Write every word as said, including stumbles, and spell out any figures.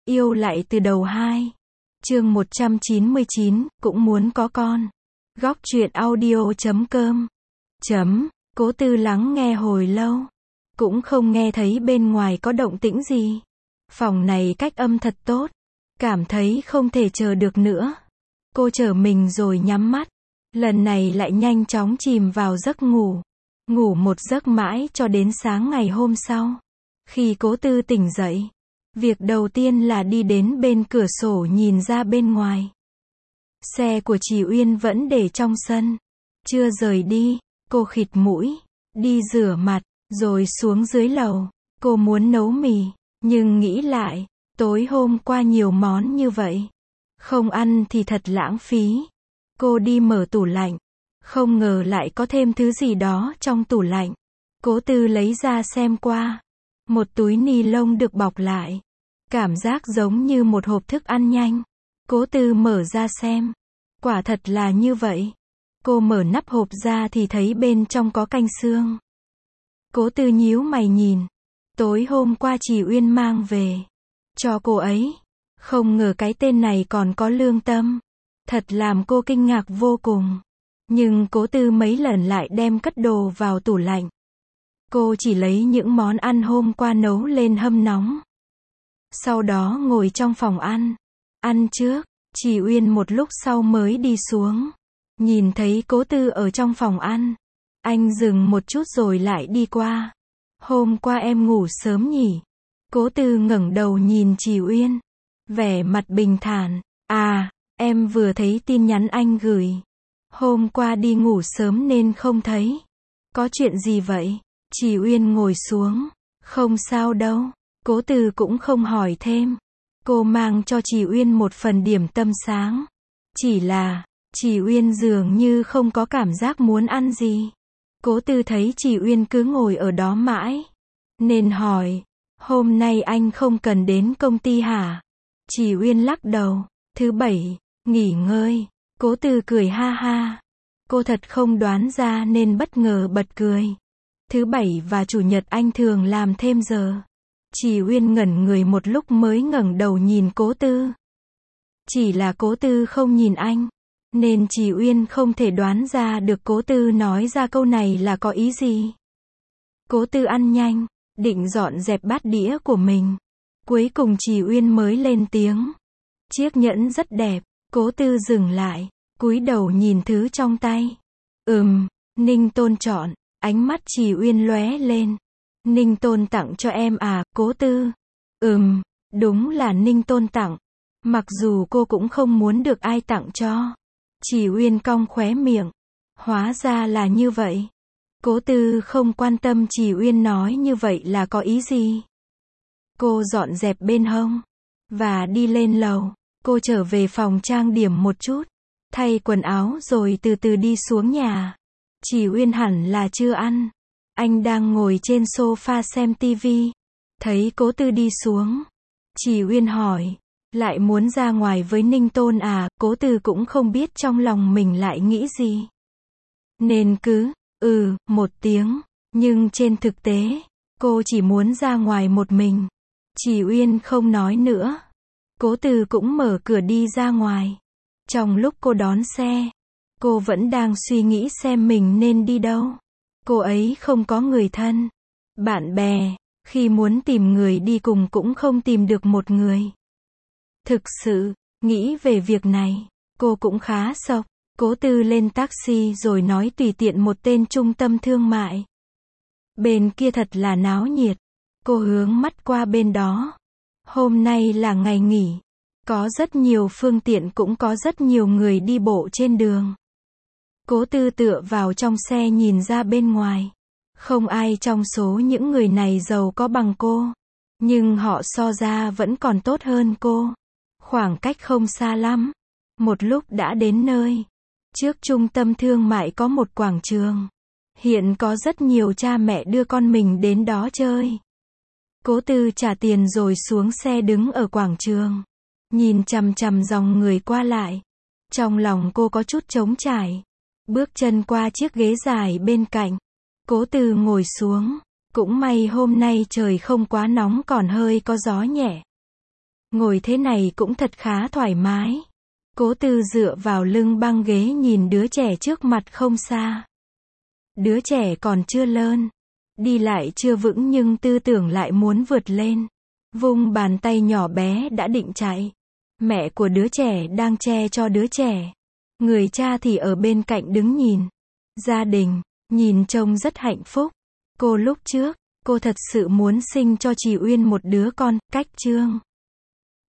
Yêu lại từ đầu hai. Chương một trăm chín mươi chín, cũng muốn có con. Góc truyện audio chấm com. Chấm, Cố Tư lắng nghe hồi lâu. Cũng không nghe thấy bên ngoài có động tĩnh gì. Phòng này cách âm thật tốt. Cảm thấy không thể chờ được nữa. Cô trở mình rồi nhắm mắt. Lần này lại nhanh chóng chìm vào giấc ngủ. Ngủ một giấc mãi cho đến sáng ngày hôm sau. Khi Cố Tư tỉnh dậy, việc đầu tiên là đi đến bên cửa sổ nhìn ra bên ngoài. Xe của chị Uyên vẫn để trong sân. Chưa rời đi, cô khịt mũi, đi rửa mặt, rồi xuống dưới lầu. Cô muốn nấu mì, nhưng nghĩ lại, tối hôm qua nhiều món như vậy. Không ăn thì thật lãng phí. Cô đi mở tủ lạnh. Không ngờ lại có thêm thứ gì đó trong tủ lạnh. Cố Tư lấy ra xem qua. Một túi ni lông được bọc lại. Cảm giác giống như một hộp thức ăn nhanh. Cố Tư mở ra xem. Quả thật là như vậy. Cô mở nắp hộp ra thì thấy bên trong có canh xương. Cố Tư nhíu mày nhìn. Tối hôm qua chị Uyên mang về cho cô ấy. Không ngờ cái tên này còn có lương tâm. Thật làm cô kinh ngạc vô cùng. Nhưng Cố Tư mấy lần lại đem cất đồ vào tủ lạnh. Cô chỉ lấy những món ăn hôm qua nấu lên hâm nóng. Sau đó ngồi trong phòng ăn. Ăn trước, chị Uyên một lúc sau mới đi xuống. Nhìn thấy Cố Tư ở trong phòng ăn. Anh dừng một chút rồi lại đi qua. Hôm qua em ngủ sớm nhỉ? Cố Tư ngẩng đầu nhìn chị Uyên. Vẻ mặt bình thản. À, em vừa thấy tin nhắn anh gửi. Hôm qua đi ngủ sớm nên không thấy. Có chuyện gì vậy? Chị Uyên ngồi xuống. Không sao đâu. Cố Tư cũng không hỏi thêm. Cô mang cho chị Uyên một phần điểm tâm sáng. Chỉ là, chị Uyên dường như không có cảm giác muốn ăn gì. Cố Tư thấy chị Uyên cứ ngồi ở đó mãi. Nên hỏi, hôm nay anh không cần đến công ty hả? Chị Uyên lắc đầu. Thứ bảy, nghỉ ngơi. Cố Tư cười ha ha. Cô thật không đoán ra nên bất ngờ bật cười. Thứ bảy và chủ nhật anh thường làm thêm giờ. Chị Uyên ngẩn người một lúc mới ngẩng đầu nhìn Cố Tư. Chỉ là Cố Tư không nhìn anh. Nên chị Uyên không thể đoán ra được Cố Tư nói ra câu này là có ý gì. Cố Tư ăn nhanh, định dọn dẹp bát đĩa của mình. Cuối cùng chị Uyên mới lên tiếng. Chiếc nhẫn rất đẹp. Cố Tư dừng lại, cúi đầu nhìn thứ trong tay. Ừm, Ninh Tôn chọn. Ánh mắt chị Uyên lóe lên. Ninh Tôn tặng cho em à, Cố Tư? Ừm, đúng là Ninh Tôn tặng. Mặc dù cô cũng không muốn được ai tặng cho. Chị Uyên cong khóe miệng. Hóa ra là như vậy. Cố Tư không quan tâm chị Uyên nói như vậy là có ý gì. Cô dọn dẹp bên hông. Và đi lên lầu. Cô trở về phòng trang điểm một chút. Thay quần áo rồi từ từ đi xuống nhà. Chị Uyên hẳn là chưa ăn. Anh đang ngồi trên sofa xem tivi. Thấy Cố Tư đi xuống. Chị Uyên hỏi. Lại muốn ra ngoài với Ninh Tôn à? Cố Tư cũng không biết trong lòng mình lại nghĩ gì. Nên cứ, ừ, một tiếng. Nhưng trên thực tế, cô chỉ muốn ra ngoài một mình. Chị Uyên không nói nữa. Cố Tư cũng mở cửa đi ra ngoài. Trong lúc cô đón xe, cô vẫn đang suy nghĩ xem mình nên đi đâu. Cô ấy không có người thân, bạn bè, khi muốn tìm người đi cùng cũng không tìm được một người. Thực sự, nghĩ về việc này, cô cũng khá sốc. Cố Tư lên taxi rồi nói tùy tiện một tên trung tâm thương mại. Bên kia thật là náo nhiệt. Cô hướng mắt qua bên đó. Hôm nay là ngày nghỉ. Có rất nhiều phương tiện cũng có rất nhiều người đi bộ trên đường. Cố Tư tựa vào trong xe nhìn ra bên ngoài. Không ai trong số những người này giàu có bằng cô. Nhưng họ so ra vẫn còn tốt hơn cô. Khoảng cách không xa lắm. Một lúc đã đến nơi. Trước trung tâm thương mại có một quảng trường. Hiện có rất nhiều cha mẹ đưa con mình đến đó chơi. Cố Tư trả tiền rồi xuống xe đứng ở quảng trường. Nhìn chằm chằm dòng người qua lại. Trong lòng cô có chút trống trải. Bước chân qua chiếc ghế dài bên cạnh. Cố Tư ngồi xuống. Cũng may hôm nay trời không quá nóng còn hơi có gió nhẹ. Ngồi thế này cũng thật khá thoải mái. Cố Tư dựa vào lưng băng ghế nhìn đứa trẻ trước mặt không xa. Đứa trẻ còn chưa lớn, đi lại chưa vững nhưng tư tưởng lại muốn vượt lên. Vung bàn tay nhỏ bé đã định chạy. Mẹ của đứa trẻ đang che cho đứa trẻ. Người cha thì ở bên cạnh đứng nhìn. Gia đình, nhìn trông rất hạnh phúc. Cô lúc trước, cô thật sự muốn sinh cho chị Uyên một đứa con, cách Trương